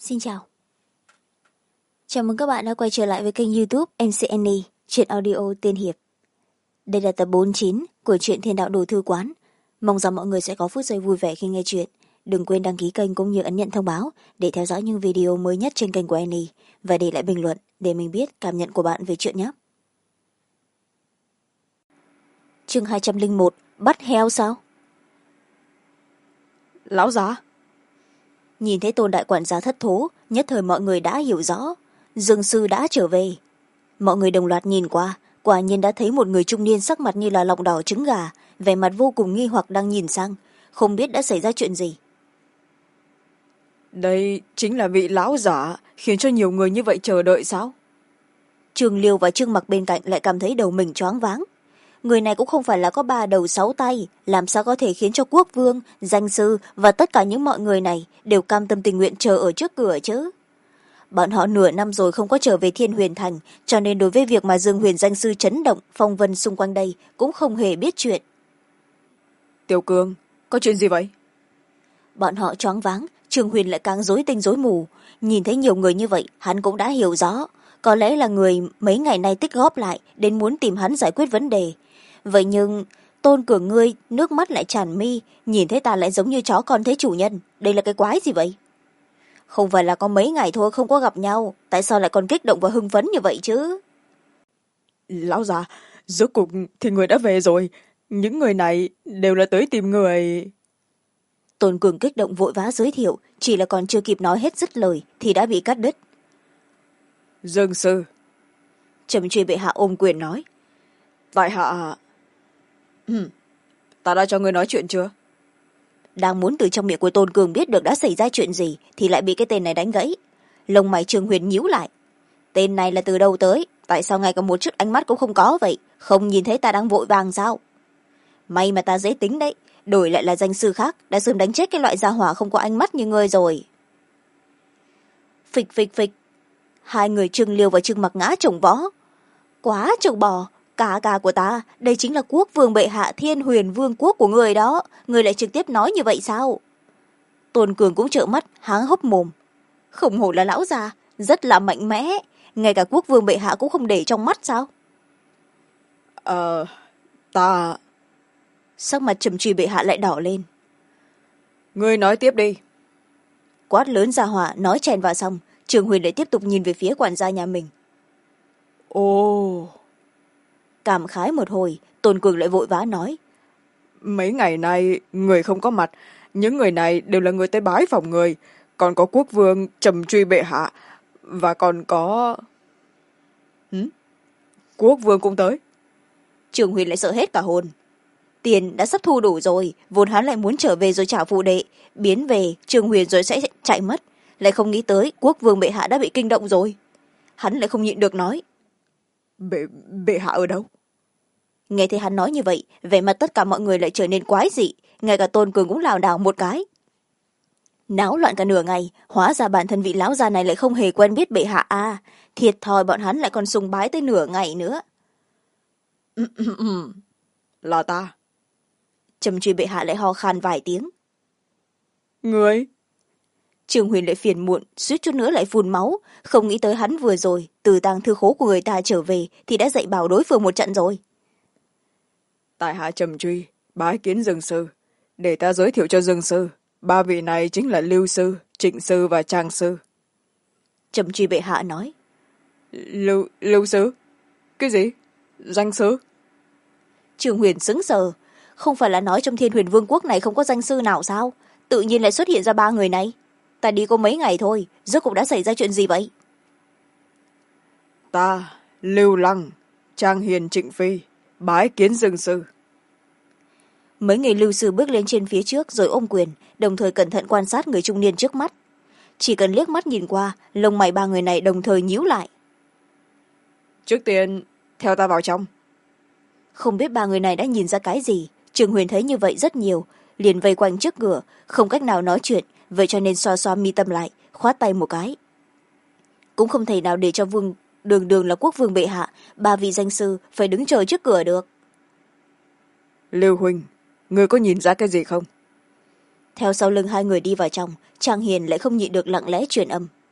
Xin chào. Chào mừng các bạn đã quay trở lại với kênh YouTube MC Annie, truyện audio tiên hiệp. Đây là tập 49 của truyện Thiên Đạo Đồ Thư Quán. Mong rằng mọi người sẽ có phút giây vui vẻ khi nghe chuyện. Đừng quên đăng ký kênh cũng như ấn nhận thông báo để theo dõi những video mới nhất trên kênh của Annie và để lại bình luận để mình biết cảm nhận của bạn về chuyện nhé. Chương 201, bắt heo sao? Lão già. Nhìn thấy Tôn đại quản gia thất thố, nhất thời mọi người đã hiểu rõ. Dương sư đã trở về. Mọi người đồng loạt nhìn qua, quả nhiên đã thấy một người trung niên sắc mặt như là lòng đỏ trứng gà, vẻ mặt vô cùng nghi hoặc đang nhìn sang, không biết đã xảy ra chuyện gì. Đây chính là vị lão giả khiến cho nhiều người như vậy chờ đợi sao? Trương Liêu và Trương Mặc bên cạnh lại cảm thấy đầu mình choáng váng. Người này cũng không phải là có 3 đầu 6 tay, làm sao có thể khiến cho quốc vương, danh sư và tất cả những mọi người này đều cam tâm tình nguyện chờ ở trước cửa chứ. Bọn họ nửa năm rồi không có trở về Thiên Huyền Thành, cho nên đối với việc mà Dương Huyền danh sư chấn động phong vân xung quanh đây cũng không hề biết chuyện. Tiểu Cương, có chuyện gì vậy? Bọn họ choáng váng, Trương Huyền lại càng rối tinh rối mù. Nhìn thấy nhiều người như vậy, hắn cũng đã hiểu rõ. Có lẽ là người mấy ngày nay tích góp lại đến muốn tìm hắn giải quyết vấn đề. Vậy nhưng, Tôn Cường ngươi nước mắt lại tràn mi, nhìn thấy ta lại giống như chó con thấy chủ nhân. Đây là cái quái gì vậy? Không phải là có mấy ngày thôi không có gặp nhau, tại sao lại còn kích động và hưng phấn như vậy chứ? Lão già, rốt cuộc thì người đã về rồi. Những người này đều là tới tìm người. Tôn Cường kích động vội vã giới thiệu, chỉ là còn chưa kịp nói hết dứt lời thì đã bị cắt đứt. Dương sư. Trầm Truy bệ hạ ôm quyền nói. Tại hạ... Ta đã cho ngươi nói chuyện chưa? Đang muốn từ trong miệng của Tôn Cường biết được đã xảy ra chuyện gì thì lại bị cái tên này đánh gãy. Lông mày Trương Huyền nhíu lại. Tên này là từ đâu tới? Tại sao ngay cả một chút ánh mắt cũng không có vậy? Không nhìn thấy ta đang vội vàng sao? May mà ta dễ tính đấy, đổi lại là danh sư khác đã sớm đánh chết cái loại gia hỏa không có ánh mắt như ngươi rồi. Phịch phịch phịch. Hai người Trương Liêu và Trương Mặc ngã chồng vó. Quá trâu bò, cả của ta, đây chính là quốc vương bệ hạ Thiên Huyền vương quốc của người đó, người lại trực tiếp nói như vậy sao? Tôn Cường cũng trợn mắt, há hốc mồm. Không hổ là lão già, rất là mạnh mẽ, ngay cả quốc vương bệ hạ cũng không để trong mắt sao? Ta... Sắc mặt Trầm Truy bệ hạ lại đỏ lên. Ngươi nói tiếp đi. Quát lớn ra hỏa nói chèn vào xong, Trường Huyền lại tiếp tục nhìn về phía quản gia nhà mình. Ồ... Cảm khái một hồi, Tôn Cường lại vội vã nói. Mấy ngày nay người không có mặt, những người này đều là người tới bái phòng người, còn có quốc vương Trầm Truy bệ hạ, và còn có... Quốc vương cũng tới. Trường Huyền lại sợ hết cả hồn. Tiền đã sắp thu đủ rồi, vốn hắn lại muốn trở về rồi trả phụ đệ, biến về Trường Huyền rồi sẽ chạy mất, lại không nghĩ tới quốc vương bệ hạ đã bị kinh động rồi. Hắn lại không nhịn được nói. Bệ hạ ở đâu? Nghe thấy hắn nói như vậy, vẻ mặt tất cả mọi người lại trở nên quái dị, ngay cả Tôn Cường cũng lảo đảo một cái. Náo loạn cả nửa ngày, hóa ra bản thân vị lão già này lại không hề quen biết bệ hạ à, thiệt thòi bọn hắn lại còn sùng bái tới nửa ngày nữa. Là ta. Trầm Truy bệ hạ lại ho khan vài tiếng. Người? Trường Huyền lại phiền muộn, suýt chút nữa lại phun máu, không nghĩ tới hắn vừa rồi từ tàng thư khố của người ta trở về thì đã dạy bảo đối phương một trận rồi. Tại hạ Trầm Truy bái kiến Dương sư, để ta giới thiệu cho Dương sư, ba vị này chính là Lưu sư, Trịnh sư và Trang sư. Trầm Truy bệ hạ nói. Lưu sư? Cái gì? Danh sư? Trường Huyền sững sờ, không phải là nói trong Thiên Huyền vương quốc này không có danh sư nào sao, tự nhiên lại xuất hiện ra 3 người này. Ta đi có mấy ngày thôi, rốt cuộc đã xảy ra chuyện gì vậy? Ta, Lưu Lăng, Trang Hiền Trịnh Phi, bái kiến Dương sư. Mấy người Lưu sư bước lên trên phía trước rồi ôm quyền, đồng thời cẩn thận quan sát người trung niên trước mắt. Chỉ cần liếc mắt nhìn qua, lông mày 3 người này đồng thời nhíu lại. Trước tiên, theo ta vào trong. Không biết 3 người này đã nhìn ra cái gì, Trường Huyền thấy như vậy rất nhiều, liền vây quanh trước cửa, không cách nào nói chuyện, vậy cho nên xoa xoa mi tâm lại, khoát tay một cái. Cũng không thể nào để cho đường là quốc vương bệ hạ, 3 vị danh sư phải đứng chờ trước cửa được. Lưu huynh, ngươi có nhìn ra cái gì không? Theo sau lưng 2 người đi vào trong, Trang Hiền lại không nhịn được lặng lẽ truyền âm.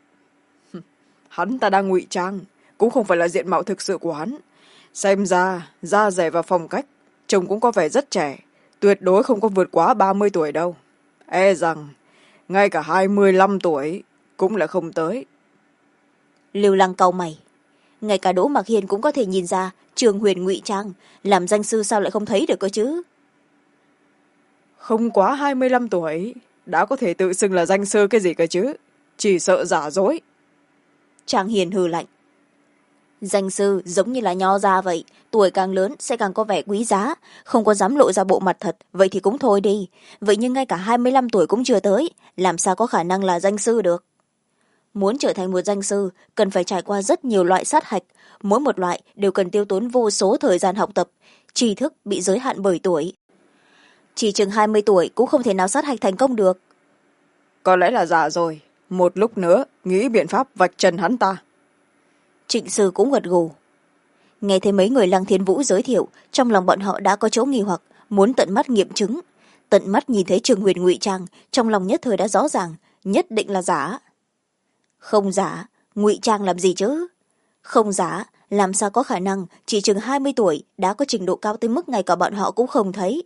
hắn ta đang ngụy trang, cũng không phải là diện mạo thực sự của hắn. Xem ra da dẻ và phong cách trông cũng có vẻ rất trẻ, tuyệt đối không có vượt quá 30 tuổi đâu. E rằng ngay cả 25 tuổi cũng là không tới. Lưu Lăng cau mày. Ngay cả Đỗ Mặc Hiên cũng có thể nhìn ra Trường Huyền ngụy trang, làm danh sư sao lại không thấy được cơ chứ? Không quá 25 tuổi đã có thể tự xưng là danh sư cái gì cơ chứ, chỉ sợ giả dối. Trang Hiền hừ lạnh. Danh sư giống như là nho gia vậy, tuổi càng lớn sẽ càng có vẻ quý giá, không có dám lộ ra bộ mặt thật, vậy thì cũng thôi đi. Vậy nhưng ngay cả 25 tuổi cũng chưa tới, làm sao có khả năng là danh sư được? Muốn trở thành một danh sư, cần phải trải qua rất nhiều loại sát hạch, mỗi một loại đều cần tiêu tốn vô số thời gian học tập, tri thức bị giới hạn bởi tuổi. Chỉ chừng 20 tuổi cũng không thể nào sát hạch thành công được. Có lẽ là giả rồi, một lúc nữa nghĩ biện pháp vạch trần hắn ta. Trịnh Sư cũng gật gù. Nghe thấy mấy người Lăng Thiên Vũ giới thiệu, trong lòng bọn họ đã có chỗ nghi hoặc, muốn tận mắt nghiệm chứng. Tận mắt nhìn thấy Trường Huyền ngụy trang, trong lòng nhất thời đã rõ ràng, nhất định là giả. Không giả, ngụy trang làm gì chứ? Không giả, làm sao có khả năng chỉ chừng 20 tuổi đã có trình độ cao tới mức ngay cả bọn họ cũng không thấy.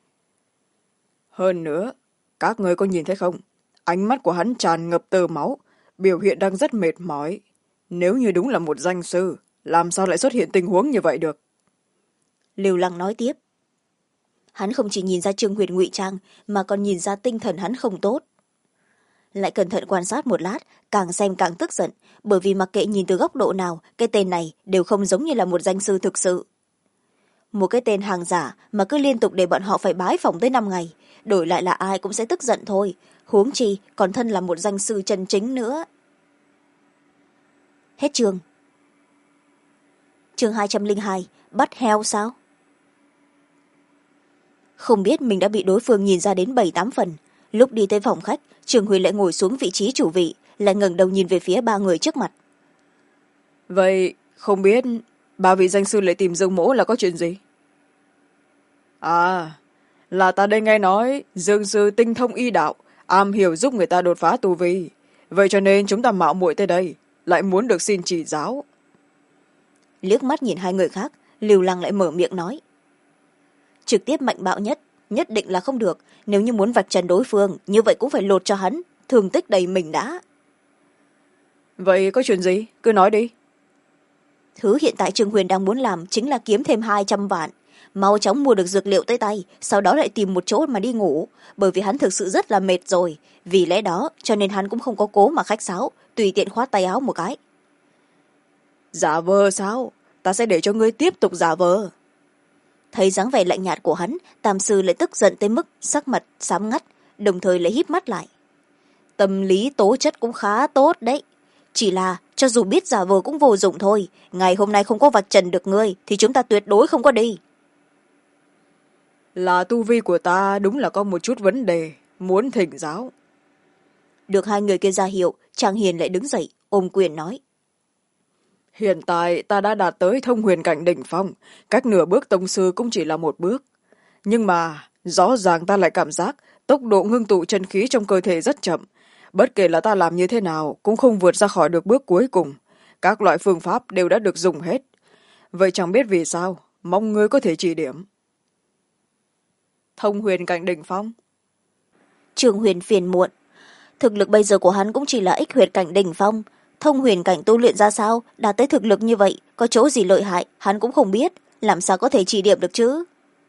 Hơn nữa, các người có nhìn thấy không? Ánh mắt của hắn tràn ngập tơ máu, biểu hiện đang rất mệt mỏi. Nếu như đúng là một danh sư, làm sao lại xuất hiện tình huống như vậy được? Lưu Lăng nói tiếp. Hắn không chỉ nhìn ra Trương Huyền ngụy trang, mà còn nhìn ra tinh thần hắn không tốt. Lại cẩn thận quan sát một lát, càng xem càng tức giận, bởi vì mặc kệ nhìn từ góc độ nào, cái tên này đều không giống như là một danh sư thực sự. Một cái tên hàng giả mà cứ liên tục để bọn họ phải bái phỏng tới 5 ngày, đổi lại là ai cũng sẽ tức giận thôi, huống chi còn thân là một danh sư chân chính nữa. Hết chương. Chương 202, bắt heo sao? Không biết mình đã bị đối phương nhìn ra đến 7-8 phần. Lúc đi tới phòng khách, Trường Huyền lại ngồi xuống vị trí chủ vị, lại ngẩng đầu nhìn về phía ba người trước mặt. Vậy không biết ba vị danh sư lại tìm Dương Mỗ là có chuyện gì? À, là ta đây nghe nói Dương sư tinh thông y đạo, am hiểu giúp người ta đột phá tu vi. Vậy cho nên chúng ta mạo muội tới đây, lại muốn được xin chỉ giáo. Liếc mắt nhìn hai người khác, Lưu Lăng lại mở miệng nói. Trực tiếp mạnh bạo nhất định là không được. Nếu như muốn vạch trần đối phương, như vậy cũng phải lột cho hắn, thương tích đầy mình đã. Vậy có chuyện gì? Cứ nói đi. Thứ hiện tại Trương Huyền đang muốn làm chính là kiếm thêm 200 vạn. Mau chóng mua được dược liệu tới tay, sau đó lại tìm một chỗ mà đi ngủ. Bởi vì hắn thực sự rất là mệt rồi. Vì lẽ đó, cho nên hắn cũng không có cố mà khách sáo, tùy tiện khoát tay áo một cái. Giả vờ sao? Ta sẽ để cho ngươi tiếp tục giả vờ. Thấy dáng vẻ lạnh nhạt của hắn, Tam sư lại tức giận tới mức sắc mặt xám ngắt, đồng thời lại híp mắt lại. Tâm lý tố chất cũng khá tốt đấy. Chỉ là cho dù biết giả vờ cũng vô dụng thôi, ngày hôm nay không có vạch trần được ngươi thì chúng ta tuyệt đối không có đi. Là tu vi của ta đúng là có một chút vấn đề, muốn thỉnh giáo. Được hai người kia ra hiệu, Trang Hiền lại đứng dậy, ôm quyền nói. Hiện tại ta đã đạt tới thông huyền cảnh đỉnh phong, cách nửa bước tông sư cũng chỉ là một bước. Nhưng mà rõ ràng ta lại cảm giác tốc độ ngưng tụ chân khí trong cơ thể rất chậm. Bất kể là ta làm như thế nào cũng không vượt ra khỏi được bước cuối cùng. Các loại phương pháp đều đã được dùng hết. Vậy chẳng biết vì sao, mong ngươi có thể chỉ điểm. Thông huyền cảnh đỉnh phong. Trường Huyền phiền muộn. Thực lực bây giờ của hắn cũng chỉ là ích huyệt cảnh đỉnh phong. Thông huyền cảnh tu luyện ra sao, đạt tới thực lực như vậy, có chỗ gì lợi hại, hắn cũng không biết. Làm sao có thể chỉ điểm được chứ?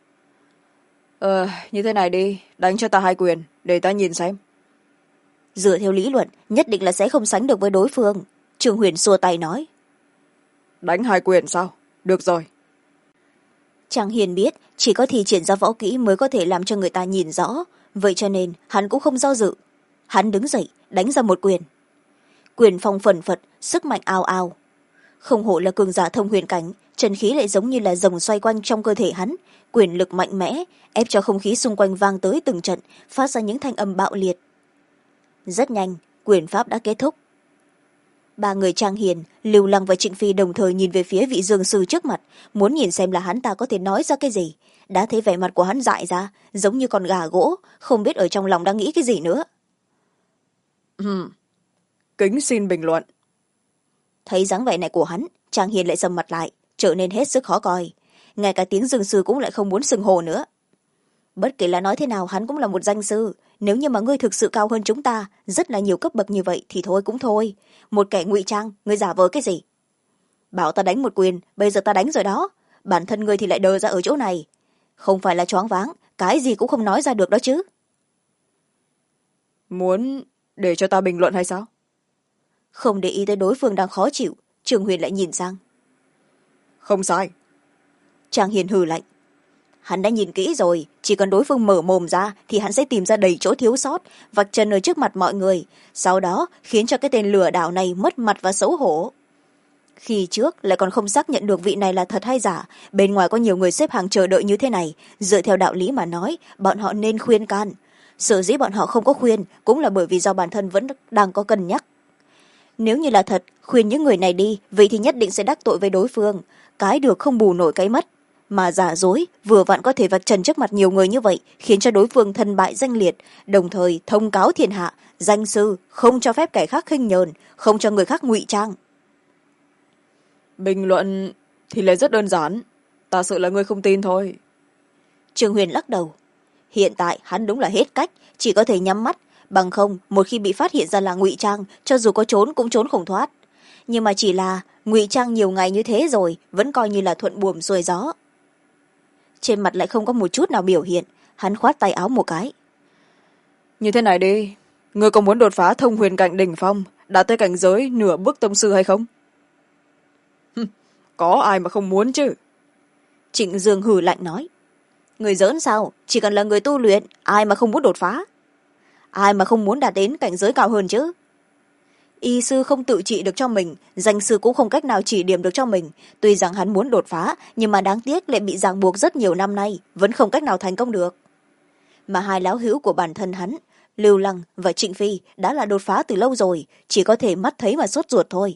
Như thế này đi, đánh cho ta 2 quyền, để ta nhìn xem. Dựa theo lý luận, nhất định là sẽ không sánh được với đối phương. Trường Huyền xua tay nói. Đánh 2 quyền sao? Được rồi. Trang Hiền biết, chỉ có thi triển ra võ kỹ mới có thể làm cho người ta nhìn rõ. Vậy cho nên, hắn cũng không do dự. Hắn đứng dậy, đánh ra một quyền. Quyền phong phần phật, sức mạnh ao ao. Không hổ là cường giả thông huyền cảnh, chân khí lại giống như là rồng xoay quanh trong cơ thể hắn. Quyền lực mạnh mẽ, ép cho không khí xung quanh vang tới từng trận, phát ra những thanh âm bạo liệt. Rất nhanh, quyền pháp đã kết thúc. Ba người Trang Hiền, Lưu Lăng và Trịnh Phi đồng thời nhìn về phía vị dương sư trước mặt, muốn nhìn xem là hắn ta có thể nói ra cái gì. Đã thấy vẻ mặt của hắn dại ra, giống như con gà gỗ, không biết ở trong lòng đang nghĩ cái gì nữa. Kính xin bình luận. thấy dáng vẻ này của hắn, Trang Hiền lại sầm mặt lại, trở nên hết sức khó coi. Ngay cả tiếng dương sư cũng lại không muốn xưng hô nữa. Bất kể là nói thế nào, hắn cũng là một danh sư. Nếu như mà ngươi thực sự cao hơn chúng ta rất là nhiều cấp bậc như vậy thì thôi cũng thôi. Một kẻ ngụy trang, ngươi giả vờ cái gì? Bảo ta đánh một quyền, bây giờ ta đánh rồi đó. Bản thân ngươi thì lại đờ ra ở chỗ này. Không phải là choáng váng, cái gì cũng không nói ra được đó chứ. Muốn để cho ta bình luận hay sao? Không để ý tới đối phương đang khó chịu, Trường Huyền lại nhìn sang. Không sai. Trang Hiền hừ lạnh. Hắn đã nhìn kỹ rồi, chỉ cần đối phương mở mồm ra thì hắn sẽ tìm ra đầy chỗ thiếu sót, vạch trần ở trước mặt mọi người, sau đó khiến cho cái tên lừa đảo này mất mặt và xấu hổ. Khi trước lại còn không xác nhận được vị này là thật hay giả, bên ngoài có nhiều người xếp hàng chờ đợi như thế này, dựa theo đạo lý mà nói bọn họ nên khuyên can. Sở dĩ bọn họ không có khuyên cũng là bởi vì do bản thân vẫn đang có cân nhắc. Nếu như là thật khuyên những người này đi, vậy thì nhất định sẽ đắc tội với đối phương, cái được không bù nổi cái mất, mà giả dối vừa vặn có thể vạch trần trước mặt nhiều người như vậy, khiến cho đối phương thân bại danh liệt, đồng thời thông cáo thiên hạ danh sư không cho phép kẻ khác khinh nhờn, không cho người khác ngụy trang. Bình luận thì lại rất đơn giản, ta sợ là ngươi không tin thôi. Trương Huyền lắc đầu. Hiện tại hắn đúng là hết cách, chỉ có thể nhắm mắt, bằng không một khi bị phát hiện ra là ngụy trang, cho dù có trốn cũng trốn không thoát. Nhưng mà chỉ là ngụy trang nhiều ngày như thế rồi, vẫn coi như là thuận buồm xuôi gió. Trên mặt lại không có một chút nào biểu hiện, hắn khoát tay áo một cái. Như thế này đi, ngươi có muốn đột phá thông huyền cảnh đỉnh phong, đạt tới cảnh giới nửa bước tông sư hay không? Có ai mà không muốn chứ? Trịnh Dương hừ lạnh nói. Người giỡn sao, chỉ cần là người tu luyện, ai mà không muốn đột phá? Ai mà không muốn đạt đến cảnh giới cao hơn chứ? Y sư không tự trị được cho mình, danh sư cũng không cách nào chỉ điểm được cho mình. Tuy rằng hắn muốn đột phá, nhưng mà đáng tiếc lại bị ràng buộc rất nhiều năm nay, vẫn không cách nào thành công được. Mà hai lão hữu của bản thân hắn, Lưu Lăng và Trịnh Phi đã là đột phá từ lâu rồi, chỉ có thể mắt thấy mà sốt ruột thôi.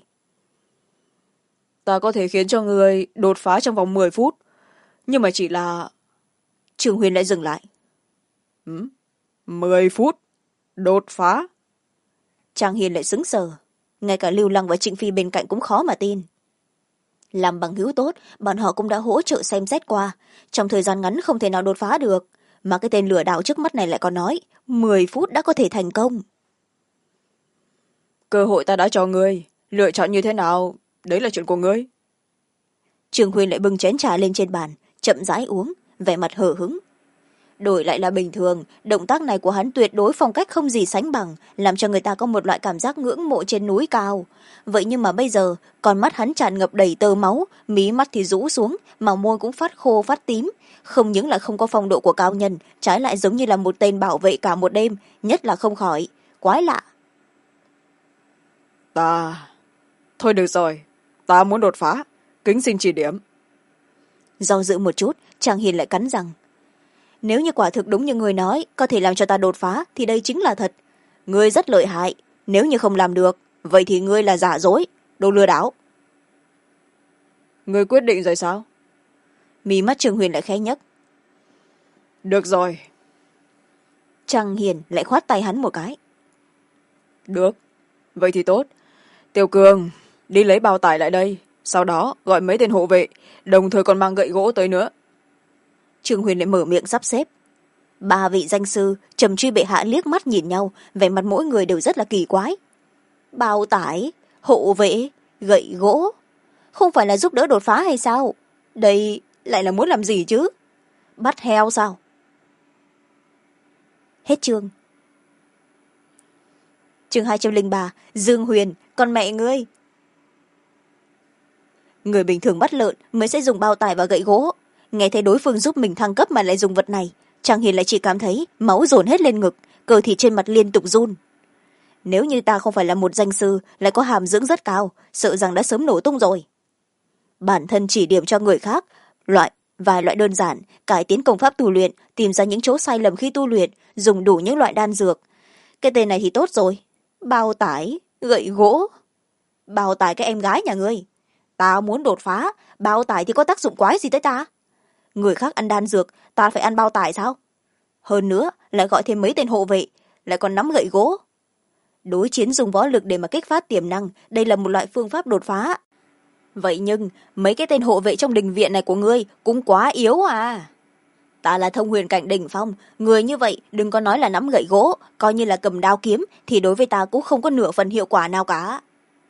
Ta có thể khiến cho người đột phá trong vòng 10 phút, nhưng mà chỉ là... Trường Huyền lại dừng lại. 10 phút? Đột phá? Trang Hiền lại sững sờ, ngay cả Lưu Lăng và Trịnh Phi bên cạnh cũng khó mà tin. Làm bằng hữu tốt, bọn họ cũng đã hỗ trợ xem xét qua, trong thời gian ngắn không thể nào đột phá được, mà cái tên lừa đảo trước mắt này lại còn nói 10 phút đã có thể thành công. Cơ hội ta đã cho ngươi, lựa chọn như thế nào, đấy là chuyện của ngươi. Trường Huyền lại bưng chén trà lên trên bàn, chậm rãi uống, vẻ mặt hờ hững. Đổi lại là bình thường, động tác này của hắn tuyệt đối phong cách không gì sánh bằng, làm cho người ta có một loại cảm giác ngưỡng mộ trên núi cao. Vậy nhưng mà bây giờ, con mắt hắn tràn ngập đầy tơ máu, mí mắt thì rũ xuống, mà môi cũng phát khô phát tím. Không những là không có phong độ của cao nhân, trái lại giống như là một tên bảo vệ cả một đêm, nhất là không khỏi. Quái lạ. Thôi được rồi, ta muốn đột phá, kính xin chỉ điểm. Do dự một chút, Trang Hiền lại cắn răng. Nếu như quả thực đúng như người nói, có thể làm cho ta đột phá, thì đây chính là thật. Ngươi rất lợi hại, nếu như không làm được, vậy thì ngươi là giả dối, đồ lừa đảo. Ngươi quyết định rồi sao? Mí mắt Trường Huyền lại khẽ nhấc. Được rồi. Trang Hiền lại khoát tay hắn một cái. Được, vậy thì tốt. Tiểu Cường, đi lấy bao tải lại đây, sau đó gọi mấy tên hộ vệ, đồng thời còn mang gậy gỗ tới nữa. Trường Huyền lại mở miệng sắp xếp. Ba vị danh sư trầm truy bệ hạ liếc mắt nhìn nhau, vẻ mặt mỗi người đều rất là kỳ quái. Bao tải, hộ vệ, gậy gỗ, không phải là giúp đỡ đột phá hay sao? Đây lại là muốn làm gì chứ? Bắt heo sao? Hết chương. Chương 203, Dương Huyền, con mẹ ngươi. Người bình thường bắt lợn mới sẽ dùng bao tải và gậy gỗ, nghe thấy đối phương giúp mình thăng cấp mà lại dùng vật này, Trang Hiền lại chỉ cảm thấy máu dồn hết lên ngực, cơ thịt trên mặt liên tục run. Nếu như ta không phải là một danh sư, lại có hàm dưỡng rất cao, sợ rằng đã sớm nổ tung rồi. Bản thân chỉ điểm cho người khác vài loại đơn giản, cải tiến công pháp tu luyện, tìm ra những chỗ sai lầm khi tu luyện, dùng đủ những loại đan dược. Cái tên này thì tốt rồi. Bao tải, gậy gỗ. Bao tải cái em gái nhà ngươi. Ta muốn đột phá, bao tải thì có tác dụng quái gì tới ta? Người khác ăn đan dược, ta phải ăn bao tải sao? Hơn nữa, lại gọi thêm mấy tên hộ vệ, lại còn nắm gậy gỗ. đối chiến dùng võ lực để mà kích phát tiềm năng, đây là một loại phương pháp đột phá. Vậy nhưng mấy cái tên hộ vệ trong đình viện này của ngươi cũng quá yếu à. Ta là thông huyền cảnh đỉnh phong, người như vậy đừng có nói là nắm gậy gỗ, coi như là cầm đao kiếm thì đối với ta cũng không có nửa phần hiệu quả nào cả.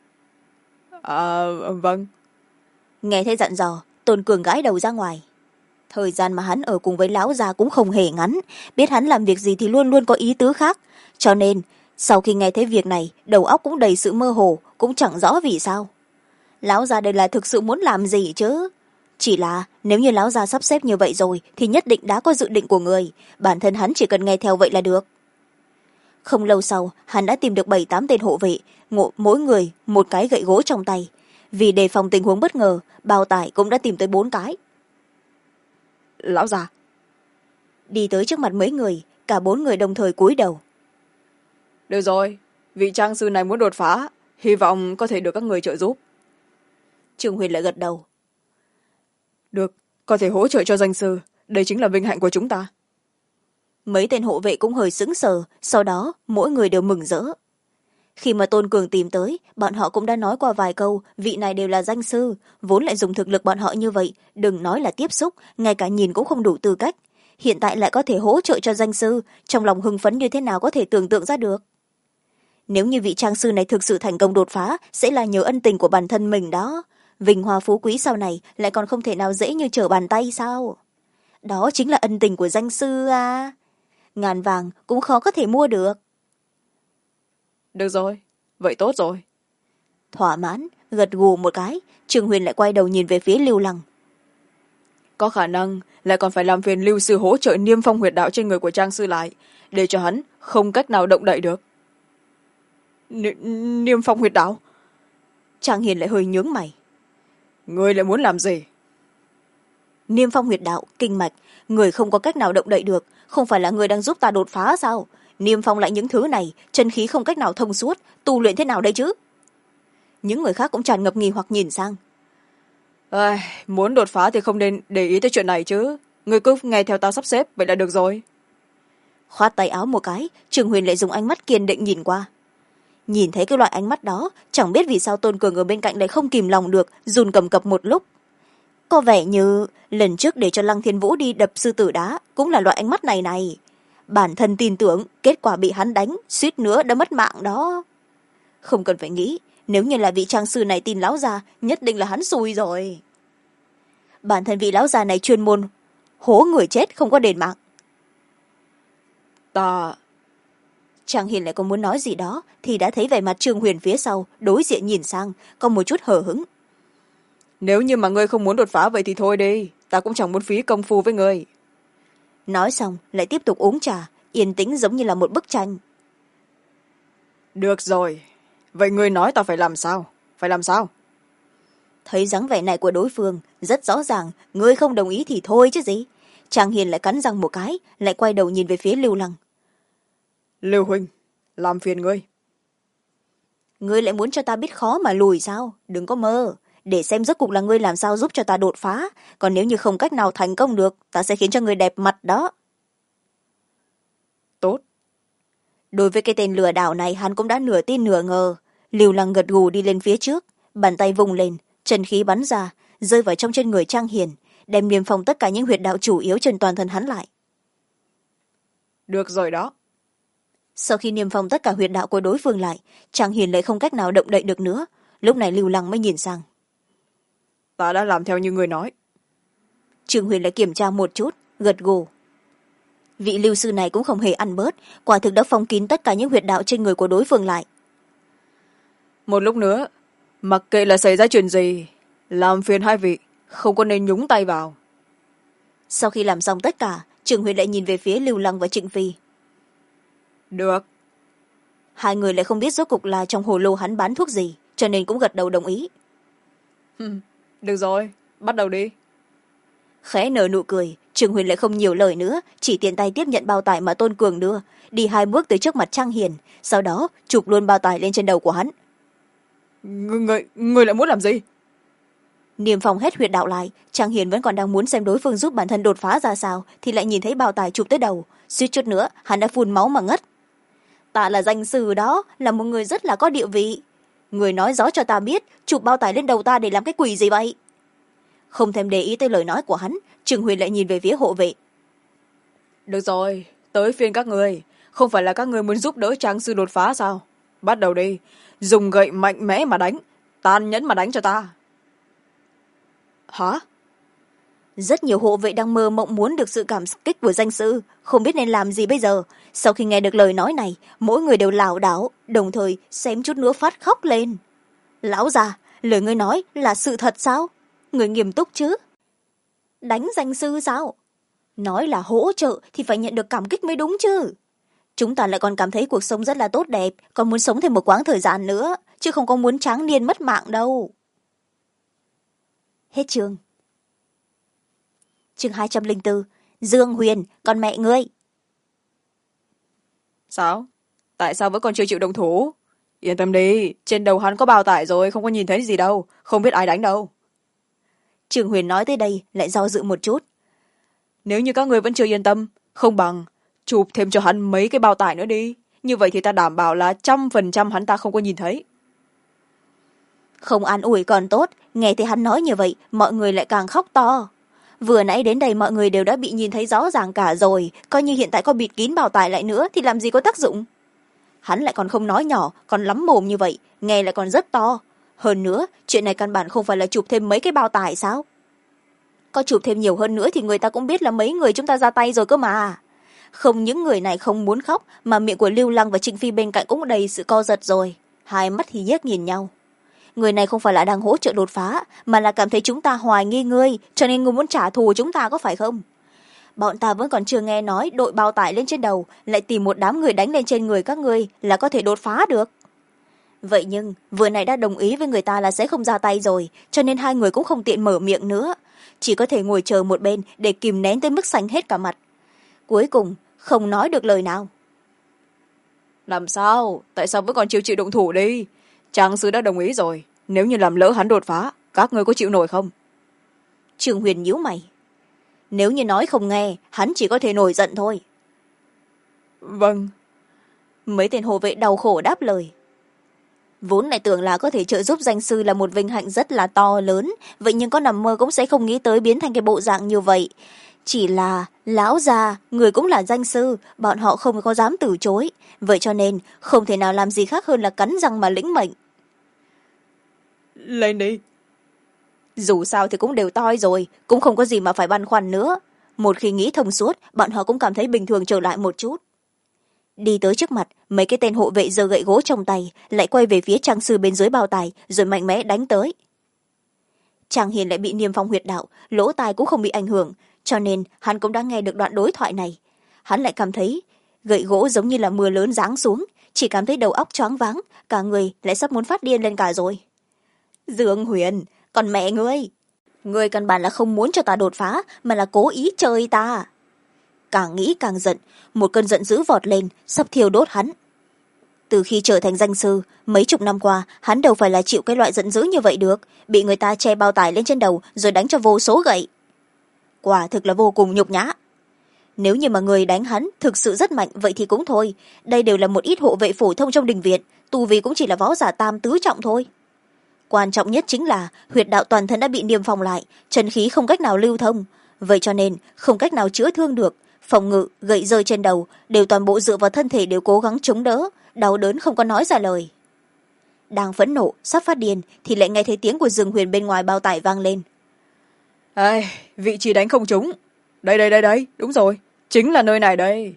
Vâng. Nghe thấy dặn dò, Tôn Cường gãi đầu ra ngoài. Thời gian mà hắn ở cùng với lão già cũng không hề ngắn, biết hắn làm việc gì thì luôn luôn có ý tứ khác, cho nên sau khi nghe thấy việc này đầu óc cũng đầy sự mơ hồ, cũng chẳng rõ vì sao. Lão già đây là thực sự muốn làm gì chứ? Chỉ là nếu như lão già sắp xếp như vậy rồi thì nhất định đã có dự định của người, bản thân hắn chỉ cần nghe theo vậy là được. Không lâu sau hắn đã tìm được 7-8 tên hộ vệ, mỗi người một cái gậy gỗ trong tay. Vì đề phòng tình huống bất ngờ, bao tải cũng đã tìm tới 4 cái. Lão già đi tới trước mặt mấy người, cả 4 người đồng thời cúi đầu. Được rồi, vị trang sư này muốn đột phá, hy vọng có thể được các người trợ giúp. Trương Huyền lại gật đầu. Được, có thể hỗ trợ cho danh sư, đây chính là vinh hạnh của chúng ta. Mấy tên hộ vệ cũng hơi sững sờ, sau đó mỗi người đều mừng rỡ. Khi mà Tôn Cường tìm tới, bọn họ cũng đã nói qua vài câu, vị này đều là danh sư, vốn lại dùng thực lực bọn họ như vậy, đừng nói là tiếp xúc, ngay cả nhìn cũng không đủ tư cách. Hiện tại lại có thể hỗ trợ cho danh sư, trong lòng hưng phấn như thế nào có thể tưởng tượng ra được. Nếu như vị trang sư này thực sự thành công đột phá, sẽ là nhờ ân tình của bản thân mình đó. Vinh hoa phú quý sau này lại còn không thể nào dễ như trở bàn tay sao? Đó chính là ân tình của danh sư à. Ngàn vàng cũng khó có thể mua được. Được rồi, vậy tốt rồi. Thỏa mãn, gật gù một cái, Trương Huyền lại quay đầu nhìn về phía Lưu Lăng. Có khả năng lại còn phải làm phiền Lưu sư hỗ trợ niêm phong huyệt đạo trên người của trang sư lại, để cho hắn không cách nào động đậy được. Niêm phong huyệt đạo? Trang Hiền lại hơi nhướng mày. Ngươi lại muốn làm gì? Niêm phong huyệt đạo, kinh mạch, người không có cách nào động đậy được, không phải là người đang giúp ta đột phá sao? Niêm phong lại những thứ này, chân khí không cách nào thông suốt, tu luyện thế nào đây chứ? Những người khác cũng tràn ngập nghi hoặc nhìn sang. Muốn đột phá thì không nên để ý tới chuyện này chứ, ngươi cứ nghe theo ta sắp xếp vậy là được rồi. Khoát tay áo một cái, Trương Huyền lại dùng ánh mắt kiên định nhìn qua. Nhìn thấy cái loại ánh mắt đó, chẳng biết vì sao Tôn Cường ở bên cạnh lại không kìm lòng được, run cầm cập một lúc. Có vẻ như lần trước để cho Lăng Thiên Vũ đi đập sư tử đá cũng là loại ánh mắt này này. Bản thân tin tưởng, kết quả bị hắn đánh, suýt nữa đã mất mạng đó. Không cần phải nghĩ, nếu như là vị trang sư này tin lão già, nhất định là hắn xui rồi. Bản thân vị lão già này chuyên môn hố người chết không có đền mạng. Trang Hiền lại còn muốn nói gì đó thì đã thấy vẻ mặt Trương Huyền phía sau, đối diện nhìn sang, có một chút hờ hững. Nếu như mà ngươi không muốn đột phá vậy thì thôi đi, ta cũng chẳng muốn phí công phu với ngươi. Nói xong lại tiếp tục uống trà, yên tĩnh giống như là một bức tranh. Được rồi, vậy ngươi nói ta phải làm sao? Phải làm sao? Thấy dáng vẻ này của đối phương, rất rõ ràng, ngươi không đồng ý thì thôi chứ gì. Trang Hiền lại cắn răng một cái, lại quay đầu nhìn về phía Lưu Lăng. Lưu huynh, làm phiền ngươi. Ngươi lại muốn cho ta biết khó mà lùi sao? Đừng có mơ, để xem rốt cục là ngươi làm sao giúp cho ta đột phá, còn nếu như không cách nào thành công được, ta sẽ khiến cho ngươi đẹp mặt đó. Tốt. Đối với cái tên lừa đảo này hắn cũng đã nửa tin nửa ngờ. Lưu Lăng gật gù đi lên phía trước, bàn tay vung lên, chân khí bắn ra, rơi vào trong trên người Trang Hiền, đem niêm phong tất cả những huyệt đạo chủ yếu trên toàn thân hắn lại. Được rồi đó. Sau khi niêm phong tất cả huyệt đạo của đối phương lại, Trang Hiền lại không cách nào động đậy được nữa. Lúc này Lưu Lăng mới nhìn sang. Ta đã làm theo như người nói. Trương Huyền lại kiểm tra một chút, gật gù. Vị lưu sư này cũng không hề ăn bớt, quả thực đã phong kín tất cả những huyệt đạo trên người của đối phương lại. Một lúc nữa, mặc kệ là xảy ra chuyện gì, làm phiền hai vị, không có nên nhúng tay vào. Sau khi làm xong tất cả, Trương Huyền lại nhìn về phía Lưu Lăng và Trịnh Phi. Được. Hai người lại không biết rốt cục là trong hồ lô hắn bán thuốc gì, cho nên cũng gật đầu đồng ý. Được rồi, bắt đầu đi. Khẽ nở nụ cười, Trương Huyền lại không nhiều lời nữa, chỉ tiện tay tiếp nhận bao tải mà Tôn Cường đưa, đi 2 bước tới trước mặt Trang Hiền, sau đó chụp luôn bao tải lên trên đầu của hắn. Người lại muốn làm gì? Niêm phong hết huyệt đạo lại, Trang Hiền vẫn còn đang muốn xem đối phương giúp bản thân đột phá ra sao, thì lại nhìn thấy bao tải chụp tới đầu, suýt chút nữa hắn đã phun máu mà ngất. ta là danh sư đó, là một người rất là có địa vị. Người nói rõ cho ta biết, chụp bao tải lên đầu ta để làm cái quỷ gì vậy? Không thèm để ý tới lời nói của hắn, Trương Huyền lại nhìn về phía hộ vệ. Được rồi, tới phiên các người. Không phải là các người muốn giúp đỡ trang sư đột phá sao? Bắt đầu đi, dùng gậy mạnh mẽ mà đánh, tàn nhẫn mà đánh cho ta. Hả? Rất nhiều hộ vệ đang mơ mộng muốn được sự cảm kích của danh sư, không biết nên làm gì bây giờ. Sau khi nghe được lời nói này, mỗi người đều lảo đảo, đồng thời xém chút nữa phát khóc lên. Lão già, lời ngươi nói là sự thật sao? Người nghiêm túc chứ? Đánh danh sư sao? Nói là hỗ trợ thì phải nhận được cảm kích mới đúng chứ. Chúng ta lại còn cảm thấy cuộc sống rất là tốt đẹp, còn muốn sống thêm một quãng thời gian nữa, chứ không có muốn tráng niên mất mạng đâu. Hết chương. Chương 204. Dương Huyền, con mẹ ngươi. Sao? Tại sao vẫn còn chưa chịu động thủ? Yên tâm đi, trên đầu hắn có bao tải rồi, không có nhìn thấy gì đâu, không biết ai đánh đâu. Trương Huyền nói tới đây lại do dự một chút. Nếu như các người vẫn chưa yên tâm, không bằng chụp thêm cho hắn mấy cái bao tải nữa đi. Như vậy thì ta đảm bảo là 100% hắn ta không có nhìn thấy. Không an ủi còn tốt, nghe thấy hắn nói như vậy, mọi người lại càng khóc to. Vừa nãy đến đây mọi người đều đã bị nhìn thấy rõ ràng cả rồi, coi như hiện tại có bịt kín bao tải lại nữa thì làm gì có tác dụng. Hắn lại còn không nói nhỏ, còn lắm mồm như vậy, nghe lại còn rất to. Hơn nữa, chuyện này căn bản không phải là chụp thêm mấy cái bao tải sao? Có chụp thêm nhiều hơn nữa thì người ta cũng biết là mấy người chúng ta ra tay rồi cơ mà. Không những người này không muốn khóc, mà miệng của Lưu Lăng và Trịnh Phi bên cạnh cũng đầy sự co giật rồi. Hai mắt thì nhếch nhìn nhau. Người này không phải là đang hỗ trợ đột phá, mà là cảm thấy chúng ta hoài nghi ngươi, cho nên ngươi muốn trả thù chúng ta có phải không? Bọn ta vẫn còn chưa nghe nói đội bao tải lên trên đầu, lại tìm một đám người đánh lên trên người các ngươi là có thể đột phá được. Vậy nhưng, vừa nãy đã đồng ý với người ta là sẽ không ra tay rồi, cho nên hai người cũng không tiện mở miệng nữa. Chỉ có thể ngồi chờ một bên để kìm nén tới mức xanh hết cả mặt. Cuối cùng, không nói được lời nào. Làm sao? Tại sao vẫn còn chưa chịu động thủ đi? Trang sư đã đồng ý rồi. Nếu như làm lỡ hắn đột phá, các người có chịu nổi không? Trương Huyền nhíu mày. Nếu như nói không nghe, hắn chỉ có thể nổi giận thôi. Vâng. Mấy tên hộ vệ đau khổ đáp lời. Vốn lại tưởng là có thể trợ giúp danh sư là một vinh hạnh rất là to lớn, vậy nhưng có nằm mơ cũng sẽ không nghĩ tới biến thành cái bộ dạng như vậy. Chỉ là lão già, người cũng là danh sư, bọn họ không có dám từ chối, vậy cho nên không thể nào làm gì khác hơn là cắn răng mà lĩnh mệnh. Lên đi. Dù sao thì cũng đều toi rồi, cũng không có gì mà phải băn khoăn nữa. Một khi nghĩ thông suốt, bọn họ cũng cảm thấy bình thường trở lại một chút. Đi tới trước mặt, mấy cái tên hộ vệ giơ gậy gỗ trong tay, lại quay về phía trang sư bên dưới bao tải, rồi mạnh mẽ đánh tới. Trang Hiền lại bị niêm phong huyệt đạo, lỗ tai cũng không bị ảnh hưởng, cho nên hắn cũng đã nghe được đoạn đối thoại này. Hắn lại cảm thấy gậy gỗ giống như là mưa lớn giáng xuống, chỉ cảm thấy đầu óc choáng váng, cả người lại sắp muốn phát điên lên cả rồi. Dương Huyền, còn mẹ ngươi căn bản là không muốn cho ta đột phá, mà là cố ý chơi ta. Càng nghĩ càng giận, một cơn giận dữ vọt lên, sắp thiêu đốt hắn. Từ khi trở thành danh sư, mấy chục năm qua, hắn đâu phải là chịu cái loại giận dữ như vậy được, bị người ta che bao tải lên trên đầu rồi đánh cho vô số gậy. Quả thực là vô cùng nhục nhã. Nếu như mà người đánh hắn thực sự rất mạnh, vậy thì cũng thôi. Đây đều là một ít hộ vệ phổ thông trong đình viện, tu vi cũng chỉ là võ giả tam tứ trọng thôi. Quan trọng nhất chính là huyệt đạo toàn thân đã bị niêm phong lại, chân khí không cách nào lưu thông, vậy cho nên không cách nào chữa thương được. Phòng ngự, gậy rơi trên đầu đều toàn bộ dựa vào thân thể đều cố gắng chống đỡ, đau đớn không có nói ra lời. Đang phẫn nộ sắp phát điên thì lại nghe thấy tiếng của Dương Huyền bên ngoài bao tải vang lên. Ê, vị trí đánh không trúng. Đây, đúng rồi, chính là nơi này đây.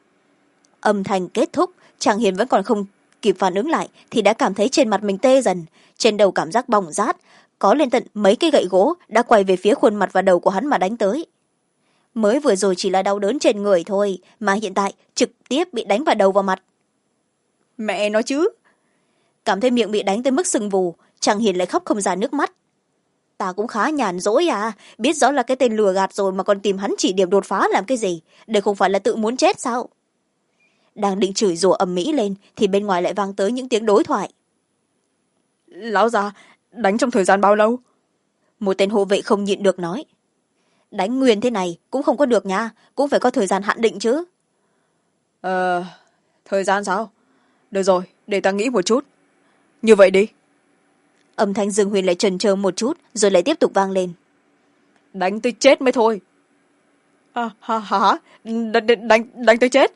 Âm thanh kết thúc, Trang Hiền vẫn còn không kịp phản ứng lại thì đã cảm thấy trên mặt mình tê dần, trên đầu cảm giác bỏng rát, có lên tận mấy cây gậy gỗ đã quay về phía khuôn mặt và đầu của hắn mà đánh tới. Mới vừa rồi chỉ là đau đớn trên người thôi, mà hiện tại trực tiếp bị đánh vào đầu vào mặt. Mẹ nói chứ. Cảm thấy miệng bị đánh tới mức sưng vù, Trang Hiền lại khóc không ra nước mắt. Ta cũng khá nhàn rỗi à, biết rõ là cái tên lừa gạt rồi mà còn tìm hắn chỉ điểm đột phá làm cái gì, đây không phải là tự muốn chết sao? Đang định chửi rủa ầm ĩ lên thì bên ngoài lại vang tới những tiếng đối thoại. Lão già, đánh trong thời gian bao lâu? Một tên hộ vệ không nhịn được nói. Đánh nguyên thế này cũng không có được nha, cũng phải có thời gian hạn định chứ. Thời gian sao? được rồi, để ta nghĩ một chút. Như vậy đi. Âm thanh Dương Huyền lại chần chờ một chút rồi lại tiếp tục vang lên. Đánh tới chết mới thôi. Hả? Đánh tới chết?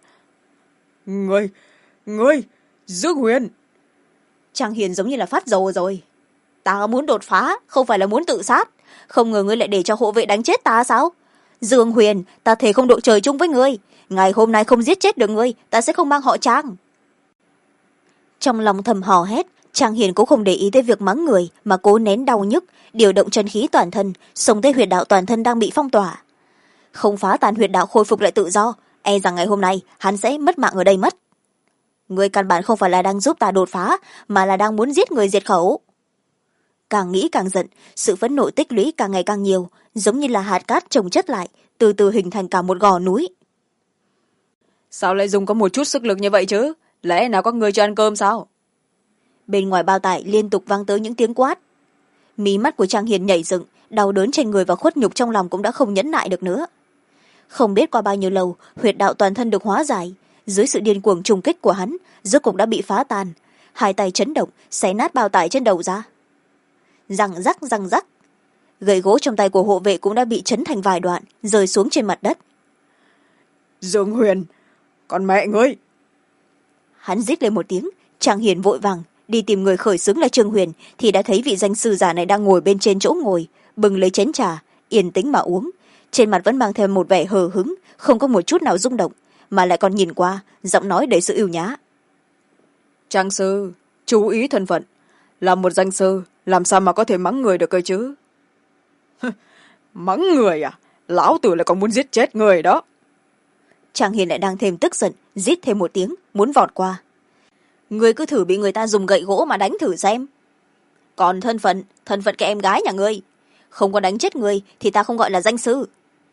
Ngươi Dương Huyền. Trang Hiền giống như là phát dầu rồi. Ta muốn đột phá, không phải là muốn tự sát. Không ngờ ngươi lại để cho hộ vệ đánh chết ta sao? Dương Huyền, ta thề không độ trời chung với ngươi. Ngày hôm nay không giết chết được ngươi, ta sẽ không mang họ Trang. Trong lòng thầm hò hét, Trang Hiền cũng không để ý tới việc mắng người mà cố nén đau nhức, điều động chân khí toàn thân, sống tới huyệt đạo toàn thân đang bị phong tỏa. Không phá tan huyệt đạo khôi phục lại tự do, e rằng ngày hôm nay hắn sẽ mất mạng ở đây mất. Ngươi căn bản không phải là đang giúp ta đột phá, mà là đang muốn giết người diệt khẩu. Càng nghĩ càng giận, sự phẫn nộ tích lũy càng ngày càng nhiều, giống như là hạt cát chồng chất lại, từ từ hình thành cả một gò núi. Sao lại dùng có một chút sức lực như vậy chứ? Lẽ nào có người cho ăn cơm sao? Bên ngoài bao tải liên tục vang tới những tiếng quát. Mí mắt của Trang Hiền nhảy dựng, đau đớn trên người và khuất nhục trong lòng cũng đã không nhẫn nại được nữa. Không biết qua bao nhiêu lâu, huyệt đạo toàn thân được hóa giải, dưới sự điên cuồng trùng kích của hắn, rốt cục đã bị phá tan, hai tay chấn động, xé nát bao tải trên đầu ra. Răng rắc, gậy gỗ trong tay của hộ vệ cũng đã bị chấn thành vài đoạn, rơi xuống trên mặt đất. Dương Huyền, con mẹ ngươi! Hắn rít lên một tiếng. Trang Hiền vội vàng đi tìm người khởi xướng là Trương Huyền, thì đã thấy vị danh sư già này đang ngồi bên trên chỗ ngồi, bưng lấy chén trà, yên tĩnh mà uống, trên mặt vẫn mang thêm một vẻ hờ hững, không có một chút nào rung động, mà lại còn nhìn qua, giọng nói đầy sự ưu nhã. Trang sư, chú ý thân phận, là một danh sư, làm sao mà có thể mắng người được cơ chứ? Mắng người à? Lão tử lại còn muốn giết chết người đó. Trang Hiền lại đang thêm tức giận, rít thêm một tiếng, muốn vọt qua. Ngươi cứ thử bị người ta dùng gậy gỗ mà đánh thử xem. Còn thân phận cái em gái nhà ngươi, không có đánh chết ngươi thì ta không gọi là danh sư.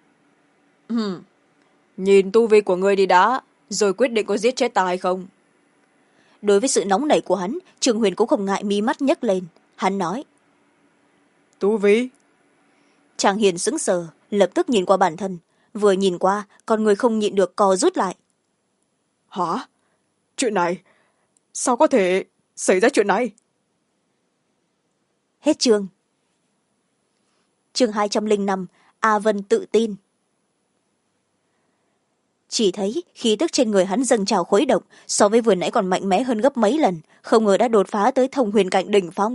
Nhìn tu vi của ngươi đi đã, rồi quyết định có giết chết ta hay không. Đối với sự nóng nảy của hắn, Trương Huyền cũng không ngại, mi mắt nhấc lên. Hắn nói. Tu vi? Trang Hiền sững sờ, lập tức nhìn qua bản thân. Vừa nhìn qua, con người không nhịn được co rút lại. Hả? Chuyện này? Sao có thể xảy ra chuyện này? Hết chương. Chương 205, A Vân tự tin. Chỉ thấy khí tức trên người hắn dâng trào khuấy động, so với vừa nãy còn mạnh mẽ hơn gấp mấy lần, không ngờ đã đột phá tới thông huyền cảnh đỉnh phong.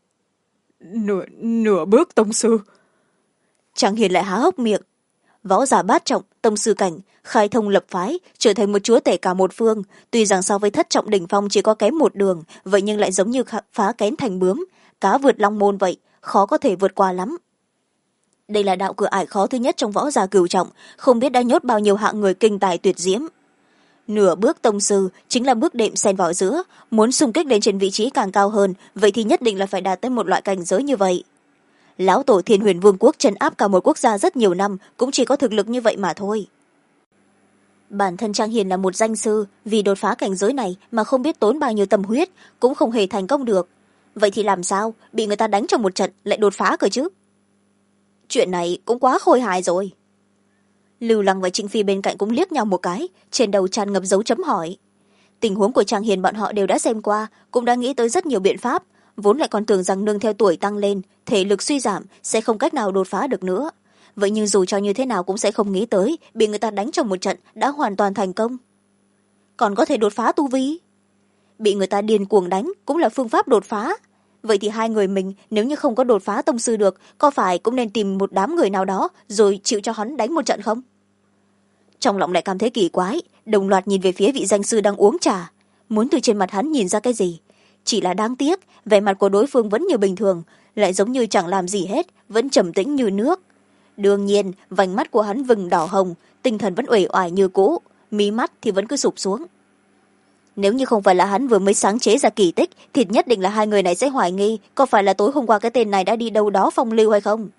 Nửa bước tông sư. Trang Hiền lại há hốc miệng. Võ giả bát trọng, tông sư cảnh, khai thông lập phái, trở thành một chúa tể cả một phương, tuy rằng so với thất trọng đỉnh phong chỉ có kém một đường, vậy nhưng lại giống như phá kén thành bướm, cá vượt long môn vậy, khó có thể vượt qua lắm. Đây là đạo cửa ải khó thứ nhất trong võ gia cửu trọng, không biết đã nhốt bao nhiêu hạng người kinh tài tuyệt diễm. Nửa bước tông sư chính là bước đệm xen vào giữa, muốn xung kích lên trên vị trí càng cao hơn, vậy thì nhất định là phải đạt tới một loại cảnh giới như vậy. Lão tổ Thiên Huyền Vương quốc trấn áp cả một quốc gia rất nhiều năm, cũng chỉ có thực lực như vậy mà thôi. Bản thân Trang Hiền là một danh sư, vì đột phá cảnh giới này mà không biết tốn bao nhiêu tâm huyết, cũng không hề thành công được. Vậy thì làm sao bị người ta đánh trong một trận lại đột phá cơ chứ? Chuyện này cũng quá khôi hài rồi. Lưu Lăng và Trịnh Phi bên cạnh cũng liếc nhau một cái, trên đầu tràn ngập dấu chấm hỏi. Tình huống của Trang Hiền bọn họ đều đã xem qua, cũng đã nghĩ tới rất nhiều biện pháp, vốn lại còn tưởng rằng nương theo tuổi tăng lên, thể lực suy giảm sẽ không cách nào đột phá được nữa. Vậy nhưng dù cho như thế nào cũng sẽ không nghĩ tới bị người ta đánh trong một trận đã hoàn toàn thành công. Còn có thể đột phá tu vi. Bị người ta điên cuồng đánh cũng là phương pháp đột phá. Vậy thì hai người mình nếu như không có đột phá tông sư được, có phải cũng nên tìm một đám người nào đó rồi chịu cho hắn đánh một trận không? Trong lòng lại cảm thấy kỳ quái, đồng loạt nhìn về phía vị danh sư đang uống trà, muốn từ trên mặt hắn nhìn ra cái gì. Chỉ là đáng tiếc, vẻ mặt của đối phương vẫn như bình thường, lại giống như chẳng làm gì hết, vẫn trầm tĩnh như nước. Đương nhiên, vành mắt của hắn vừng đỏ hồng, tinh thần vẫn uể oải như cũ, mí mắt thì vẫn cứ sụp xuống. Nếu như không phải là hắn vừa mới sáng chế ra kỳ tích, thì nhất định là hai người này sẽ hoài nghi có phải là tối hôm qua cái tên này đã đi đâu đó phong lưu hay không.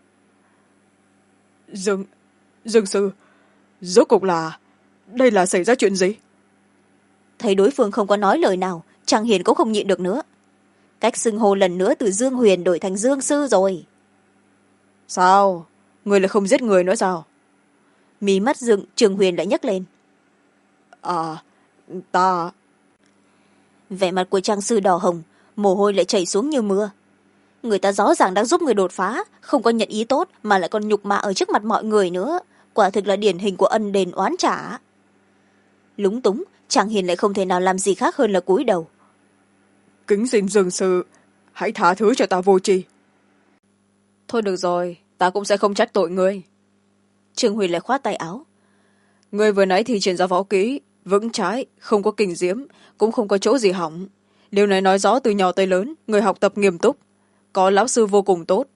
Dương sư, rốt cuộc là đây là xảy ra chuyện gì? Thấy đối phương không có nói lời nào, Trang Hiền cũng không nhịn được nữa. Cách xưng hô lần nữa từ Dương Huyền đổi thành Dương sư rồi. Sao? Người lại không giết người nữa sao? Mí mắt dựng, Trường Huyền lại nhấc lên. Ta... Vẻ mặt của trang sư đỏ hồng, mồ hôi lại chảy xuống như mưa. Người ta rõ ràng đang giúp người đột phá, không có nhận ý tốt mà lại còn nhục mạ ở trước mặt mọi người nữa. Quả thực là điển hình của ân đền oán trả. Lúng túng, Trang Hiền lại không thể nào làm gì khác hơn là cúi đầu. Kính xin Dương sư, hãy tha thứ cho ta vô tri. Thôi được rồi, ta cũng sẽ không trách tội ngươi. Trương Huyền lại khoát tay áo. Ngươi vừa nãy thì triển ra võ kỹ vững trái, không có kinh diễm, cũng không có chỗ gì hỏng. Điều này nói rõ từ nhỏ tới lớn người học tập nghiêm túc, có lão sư vô cùng tốt.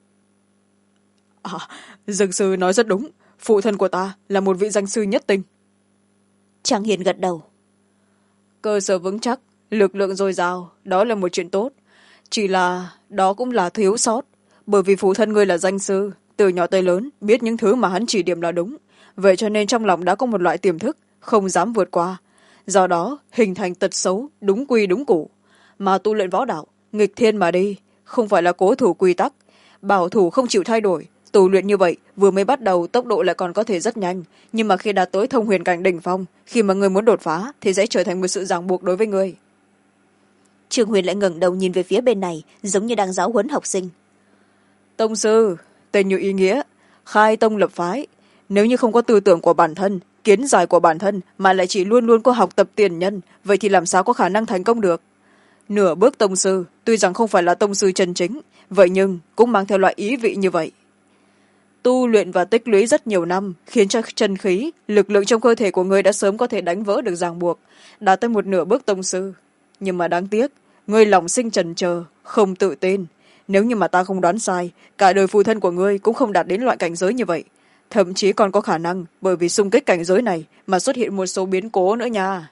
Dương sư nói rất đúng, phụ thân của ta là một vị danh sư nhất tinh. Trang Hiền gật đầu. Cơ sở vững chắc, lực lượng dồi dào, đó là một chuyện tốt. Chỉ là đó cũng là thiếu sót, bởi vì phụ thân ngươi là danh sư, từ nhỏ tới lớn biết những thứ mà hắn chỉ điểm là đúng, vậy cho nên trong lòng đã có một loại tiềm thức không dám vượt qua, do đó hình thành tật xấu đúng quy đúng củ. Mà tu luyện võ đạo nghịch thiên mà đi, không phải là cố thủ quy tắc, bảo thủ không chịu thay đổi. Tu luyện như vậy vừa mới bắt đầu tốc độ lại còn có thể rất nhanh, nhưng mà khi đạt tới thông huyền cảnh đỉnh phong, khi mà người muốn đột phá thì sẽ trở thành một sự ràng buộc đối với người. Trương Huyền lại ngẩng đầu nhìn về phía bên này, giống như đang giáo huấn học sinh. Tông sư, tên như ý nghĩa, khai tông lập phái. Nếu như không có tư tưởng của bản thân, kiến giải của bản thân, mà lại chỉ luôn luôn có học tập tiền nhân, vậy thì làm sao có khả năng thành công được? Nửa bước tông sư, tuy rằng không phải là tông sư chân chính, vậy nhưng cũng mang theo loại ý vị như vậy. Tu luyện và tích lũy rất nhiều năm, khiến cho chân khí, lực lượng trong cơ thể của ngươi đã sớm có thể đánh vỡ được ràng buộc, đạt tới một nửa bước tông sư. Nhưng mà đáng tiếc, ngươi lòng sinh chần chờ, không tự tin. Nếu như mà ta không đoán sai, cả đời phụ thân của ngươi cũng không đạt đến loại cảnh giới như vậy. Thậm chí còn có khả năng bởi vì xung kích cảnh giới này mà xuất hiện một số biến cố nữa nha.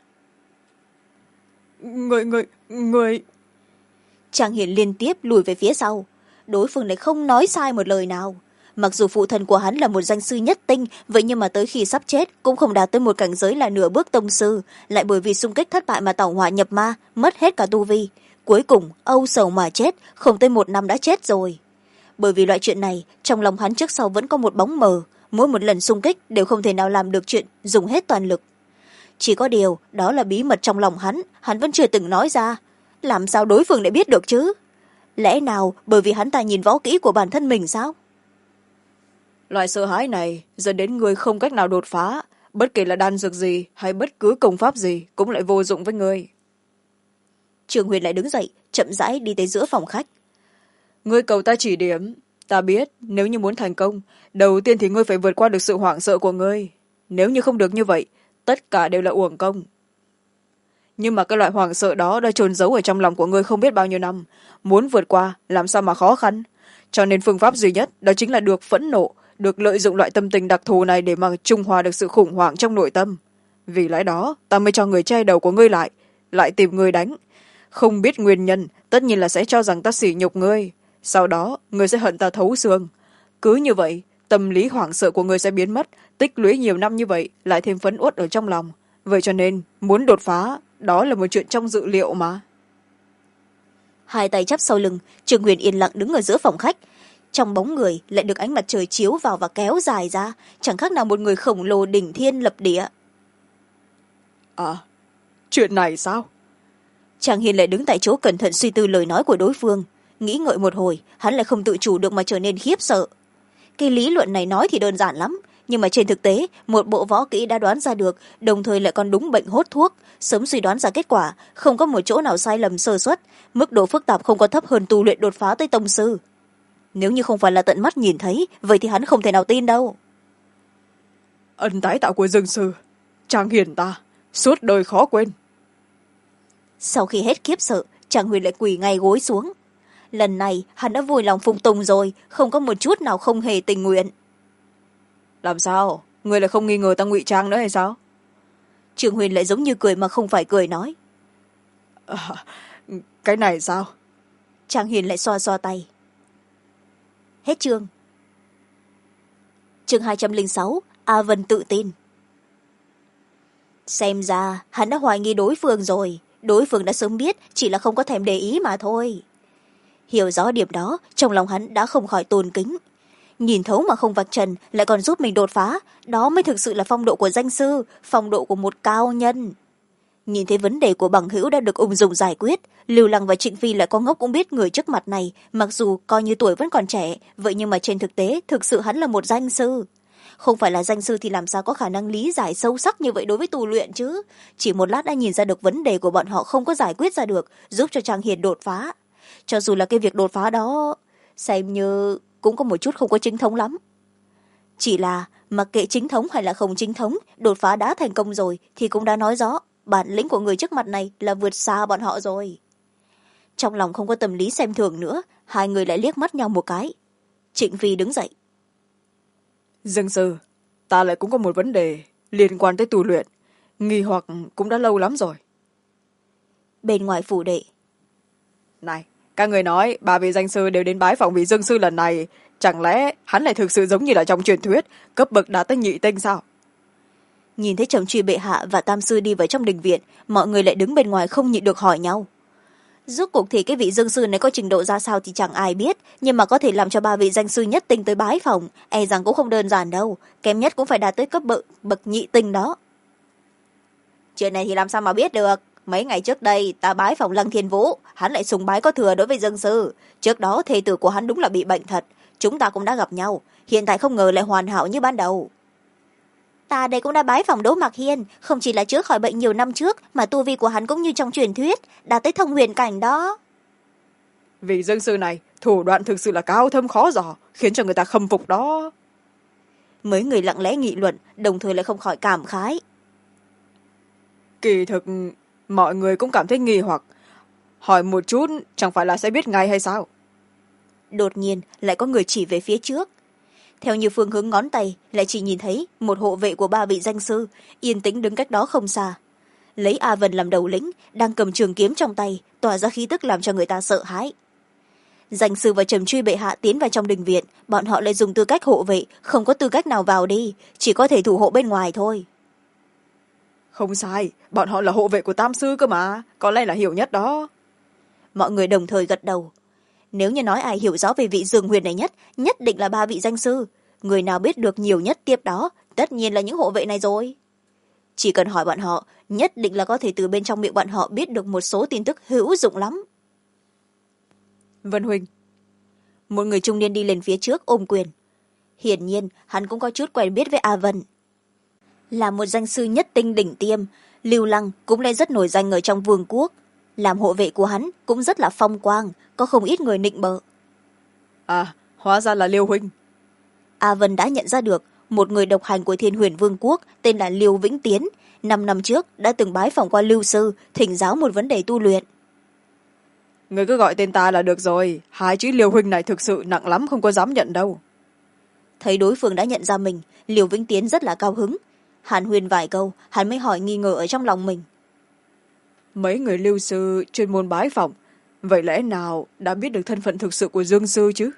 Người... Trang Hiền liên tiếp lùi về phía sau. Đối phương lại không nói sai một lời nào. Mặc dù phụ thân của hắn là một danh sư nhất tinh, vậy nhưng mà tới khi sắp chết cũng không đạt tới một cảnh giới là nửa bước tông sư, lại bởi vì xung kích thất bại mà tẩu hỏa nhập ma, mất hết cả tu vi. Cuối cùng âu sầu mà chết, không tới 1 năm đã chết rồi. Bởi vì loại chuyện này, trong lòng hắn trước sau vẫn có một bóng mờ, mỗi một lần xung kích đều không thể nào làm được chuyện dùng hết toàn lực. Chỉ có điều, đó là bí mật trong lòng hắn vẫn chưa từng nói ra. Làm sao đối phương lại biết được chứ? Lẽ nào bởi vì hắn ta nhìn võ kỹ của bản thân mình sao? Loại sợ hãi này dẫn đến người không cách nào đột phá, bất kể là đan dược gì hay bất cứ công pháp gì cũng lại vô dụng với người. Trường Huyền lại đứng dậy, chậm rãi đi tới giữa phòng khách. Ngươi cầu ta chỉ điểm, ta biết nếu như muốn thành công, đầu tiên thì ngươi phải vượt qua được sự hoảng sợ của ngươi. Nếu như không được như vậy, tất cả đều là uổng công. Nhưng mà cái loại hoảng sợ đó đã chôn giấu ở trong lòng của ngươi không biết bao nhiêu năm, muốn vượt qua làm sao mà khó khăn. Cho nên phương pháp duy nhất đó chính là được phẫn nộ, được lợi dụng loại tâm tình đặc thù này để mà trung hòa được sự khủng hoảng trong nội tâm. Vì lẽ đó ta mới cho người che đầu của ngươi lại tìm ngươi đánh. Không biết nguyên nhân, tất nhiên là sẽ cho rằng ta sỉ nhục ngươi. Sau đó ngươi sẽ hận ta thấu xương. Cứ như vậy tâm lý hoảng sợ của ngươi sẽ biến mất, tích lũy nhiều năm như vậy lại thêm phấn uất ở trong lòng. Vậy cho nên muốn đột phá, đó là một chuyện trong dự liệu mà. Hai tay chắp sau lưng, Trường Huyền yên lặng đứng ở giữa phòng khách. Trong bóng người lại được ánh mặt trời chiếu vào và kéo dài ra, chẳng khác nào một người khổng lồ đỉnh thiên lập địa. Chuyện này sao? Trang Hiền lại đứng tại chỗ cẩn thận suy tư lời nói của đối phương. Nghĩ ngợi một hồi, hắn lại không tự chủ được mà trở nên khiếp sợ. Cái lý luận này nói thì đơn giản lắm, nhưng mà trên thực tế một bộ võ kỹ đã đoán ra được, đồng thời lại còn đúng bệnh hốt thuốc, sớm suy đoán ra kết quả, không có một chỗ nào sai lầm sơ suất, mức độ phức tạp không có thấp hơn tu luyện đột phá tới tông sư. Nếu như không phải là tận mắt nhìn thấy, vậy thì hắn không thể nào tin đâu. Ân tái tạo của Dương sư, Trang Hiền ta suốt đời khó quên. Sau khi hết khiếp sợ, Trang Huyền lại quỳ ngay gối xuống. Lần này hắn đã vui lòng phục tùng rồi, không có một chút nào không hề tình nguyện. Làm sao? Người lại không nghi ngờ ta ngụy trang nữa hay sao? Trường Huyền lại giống như cười mà không phải cười nói. Cái này sao? Trang Huyền lại xoa xoa tay. Hết chương. Chương 206, A Vân tự tin. Xem ra hắn đã hoài nghi đối phương rồi. Đối phương đã sớm biết, chỉ là không có thèm để ý mà thôi. Hiểu rõ điểm đó, trong lòng hắn đã không khỏi tôn kính. Nhìn thấu mà không vạch trần, lại còn giúp mình đột phá, đó mới thực sự là phong độ của danh sư, phong độ của một cao nhân. nhìn thấy vấn đề của bằng hữu đã được ung dung giải quyết, Lưu Lăng và Trịnh Phi lại có ngốc cũng biết người trước mặt này mặc dù coi như tuổi vẫn còn trẻ, vậy nhưng mà trên thực tế thực sự hắn là một danh sư. Không phải là danh sư thì làm sao có khả năng lý giải sâu sắc như vậy đối với tu luyện chứ. Chỉ một lát đã nhìn ra được vấn đề của bọn họ không có giải quyết ra được, giúp cho Trang Hiền đột phá. Cho dù là cái việc đột phá đó xem như cũng có một chút không có chính thống lắm. Chỉ là mặc kệ chính thống hay là không chính thống, đột phá đã thành công rồi thì cũng đã nói rõ bản lĩnh của người trước mặt này là vượt xa bọn họ rồi. Trong lòng không có tâm lý xem thường nữa, hai người lại liếc mắt nhau một cái. Trịnh Phi đứng dậy. Dương sư, ta lại cũng có một vấn đề liên quan tới tu luyện, nghi hoặc cũng đã lâu lắm rồi. Bên ngoài phủ đệ. Này, các người nói ba vị danh sư đều đến bái phỏng vị Dương sư lần này, chẳng lẽ hắn lại thực sự giống như là trong truyền thuyết, cấp bậc đạt tới nhị tinh sao? Nhìn thấy Trầm Truy bệ hạ và tam sư đi vào trong đình viện, mọi người lại đứng bên ngoài không nhịn được hỏi nhau. Rốt cuộc thì cái vị dương sư này có trình độ ra sao thì chẳng ai biết, nhưng mà có thể làm cho ba vị danh sư nhất tinh tới bái phỏng, e rằng cũng không đơn giản đâu, kém nhất cũng phải đạt tới cấp bậc nhị tinh đó. Chuyện này thì làm sao mà biết được, mấy ngày trước đây ta bái phỏng Lăng Thiên Vũ, hắn lại sùng bái có thừa đối với dương sư. Trước đó thê tử của hắn đúng là bị bệnh thật, chúng ta cũng đã gặp nhau, hiện tại không ngờ lại hoàn hảo như ban đầu. Ta đây cũng đã bái phỏng Đỗ Mạc Hiên, không chỉ là chữa khỏi bệnh nhiều năm trước mà tu vi của hắn cũng như trong truyền thuyết, đạt tới thông huyền cảnh đó. Vị dương sư này thủ đoạn thực sự là cao thâm khó dò, khiến cho người ta khâm phục đó. Mấy người lặng lẽ nghị luận, đồng thời lại không khỏi cảm khái. Kỳ thực mọi người cũng cảm thấy nghi hoặc, hỏi một chút chẳng phải là sẽ biết ngay hay sao? Đột nhiên lại có người chỉ về phía trước. Theo như phương hướng ngón tay, lại chỉ nhìn thấy một hộ vệ của ba vị danh sư yên tĩnh đứng cách đó không xa, lấy A Vân làm đầu lĩnh, đang cầm trường kiếm trong tay, tỏa ra khí tức làm cho người ta sợ hãi. Danh sư và Trầm Truy bệ hạ tiến vào trong đình viện, bọn họ lại dùng tư cách hộ vệ, không có tư cách nào vào đi, chỉ có thể thủ hộ bên ngoài thôi. Không sai, bọn họ là hộ vệ của tam sư cơ mà, có lẽ là hiểu nhất đó. Mọi người đồng thời gật đầu. Nếu như nói ai hiểu rõ về vị Dương Huyền này nhất, nhất định là ba vị danh sư. Người nào biết được nhiều nhất tiếp đó, tất nhiên là những hộ vệ này rồi. Chỉ cần hỏi bọn họ, nhất định là có thể từ bên trong miệng bọn họ biết được một số tin tức hữu dụng lắm. Vân huynh. Một người trung niên đi lên phía trước ôm quyền. Hiển nhiên, hắn cũng có chút quen biết với A Vân. Là một danh sư nhất tinh đỉnh tiêm, Lưu Lăng cũng lại rất nổi danh ở trong vương quốc. Làm hộ vệ của hắn cũng rất là phong quang, có không ít người nịnh bợ. À, hóa ra là Liêu huynh. A Vân đã nhận ra được một người độc hành của Thiên Huyền Vương quốc tên là Liêu Vĩnh Tiến, 5 năm trước đã từng bái phỏng qua Lưu sư, thỉnh giáo một vấn đề tu luyện. Người cứ gọi tên ta là được rồi, hai chữ Liêu huynh này thực sự nặng lắm, không có dám nhận đâu. Thấy đối phương đã nhận ra mình, Liêu Vĩnh Tiến rất là cao hứng. Hàn huyên vài câu, hắn mới hỏi nghi ngờ ở trong lòng mình. Mấy người Lưu sư chuyên môn bái phỏng, vậy lẽ nào đã biết được thân phận thực sự của Dương sư chứ?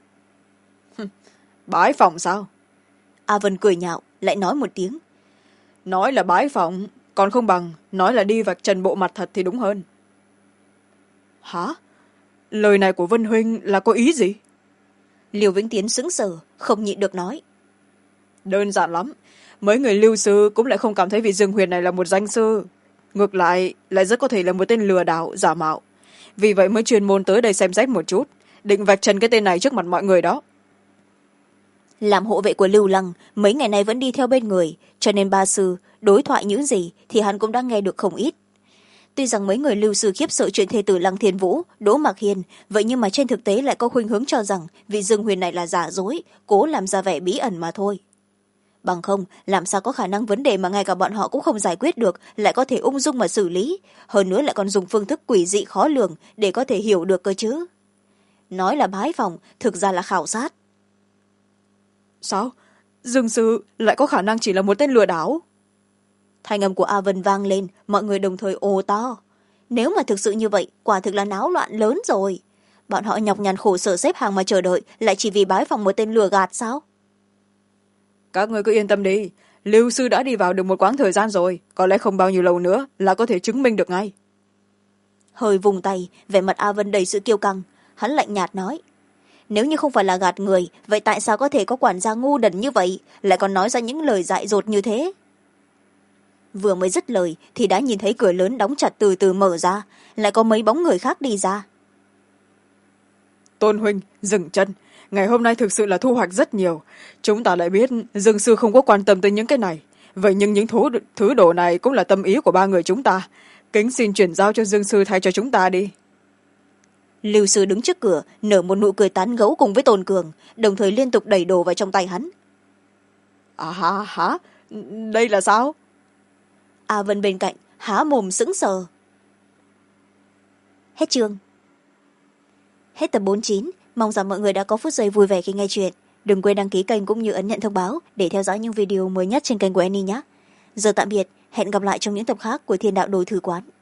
Bái phỏng sao? A Vân cười nhạo, lại nói một tiếng. Nói là bái phỏng, còn không bằng nói là đi vạch trần bộ mặt thật thì đúng hơn. Hả? Lời này của Vân huynh là có ý gì? Liêu Vĩnh Tiến sững sờ, không nhịn được nói. Đơn giản lắm, mấy người Lưu sư cũng lại không cảm thấy vị Dương Huyền này là một danh sư. Ngược lại rất có thể là một tên lừa đảo giả mạo, vì vậy mới chuyên môn tới đây xem xét một chút, định vạch trần cái tên này trước mặt mọi người đó. Làm hộ vệ của Lưu Lăng, mấy ngày nay vẫn đi theo bên người, cho nên ba sư đối thoại những gì thì hắn cũng đã nghe được không ít. Tuy rằng mấy người Lưu sư khiếp sợ chuyện thê tử Lăng Thiên Vũ, Đỗ Mạc Hiên, vậy nhưng mà trên thực tế lại có khuynh hướng cho rằng vị Dương Huyền này là giả dối, cố làm ra vẻ bí ẩn mà thôi. Bằng không, làm sao có khả năng vấn đề mà ngay cả bọn họ cũng không giải quyết được lại có thể ung dung mà xử lý, hơn nữa lại còn dùng phương thức quỷ dị khó lường để có thể hiểu được cơ chứ. Nói là bái phỏng, thực ra là khảo sát. Sao? Dương sư lại có khả năng chỉ là một tên lừa đảo? Thanh âm của A Vân vang lên, mọi người đồng thời ồ to. Nếu mà thực sự như vậy, quả thực là náo loạn lớn rồi. Bọn họ nhọc nhằn khổ sở xếp hàng mà chờ đợi, lại chỉ vì bái phỏng một tên lừa gạt sao? Các người cứ yên tâm đi, Lưu sư đã đi vào được một quãng thời gian rồi, có lẽ không bao nhiêu lâu nữa là có thể chứng minh được ngay. Hơi vùng tay, vẻ mặt A Vân đầy sự kiêu căng, hắn lạnh nhạt nói. Nếu như không phải là gạt người, vậy tại sao có thể có quản gia ngu đần như vậy, lại còn nói ra những lời dại dột như thế? vừa mới dứt lời thì đã nhìn thấy cửa lớn đóng chặt từ từ mở ra, lại có mấy bóng người khác đi ra. Tôn huynh, dừng chân. Ngày hôm nay thực sự là thu hoạch rất nhiều. Chúng ta lại biết Dương sư không có quan tâm tới những cái này. Vậy nhưng những thứ đồ này cũng là tâm ý của ba người chúng ta. Kính xin chuyển giao cho Dương sư thay cho chúng ta đi. Lưu sư đứng trước cửa, nở một nụ cười tán gẫu cùng với Tôn Cường, đồng thời liên tục đẩy đồ vào trong tay hắn. Hả? Đây là sao? A Vân bên cạnh há mồm sững sờ. Hết chương. Hết tập 49. Mong rằng mọi người đã có phút giây vui vẻ khi nghe chuyện. Đừng quên đăng ký kênh cũng như ấn nhận thông báo để theo dõi những video mới nhất trên kênh của Annie nhé. Giờ tạm biệt, hẹn gặp lại trong những tập khác của Thiên Đạo Đồi Thư Quán.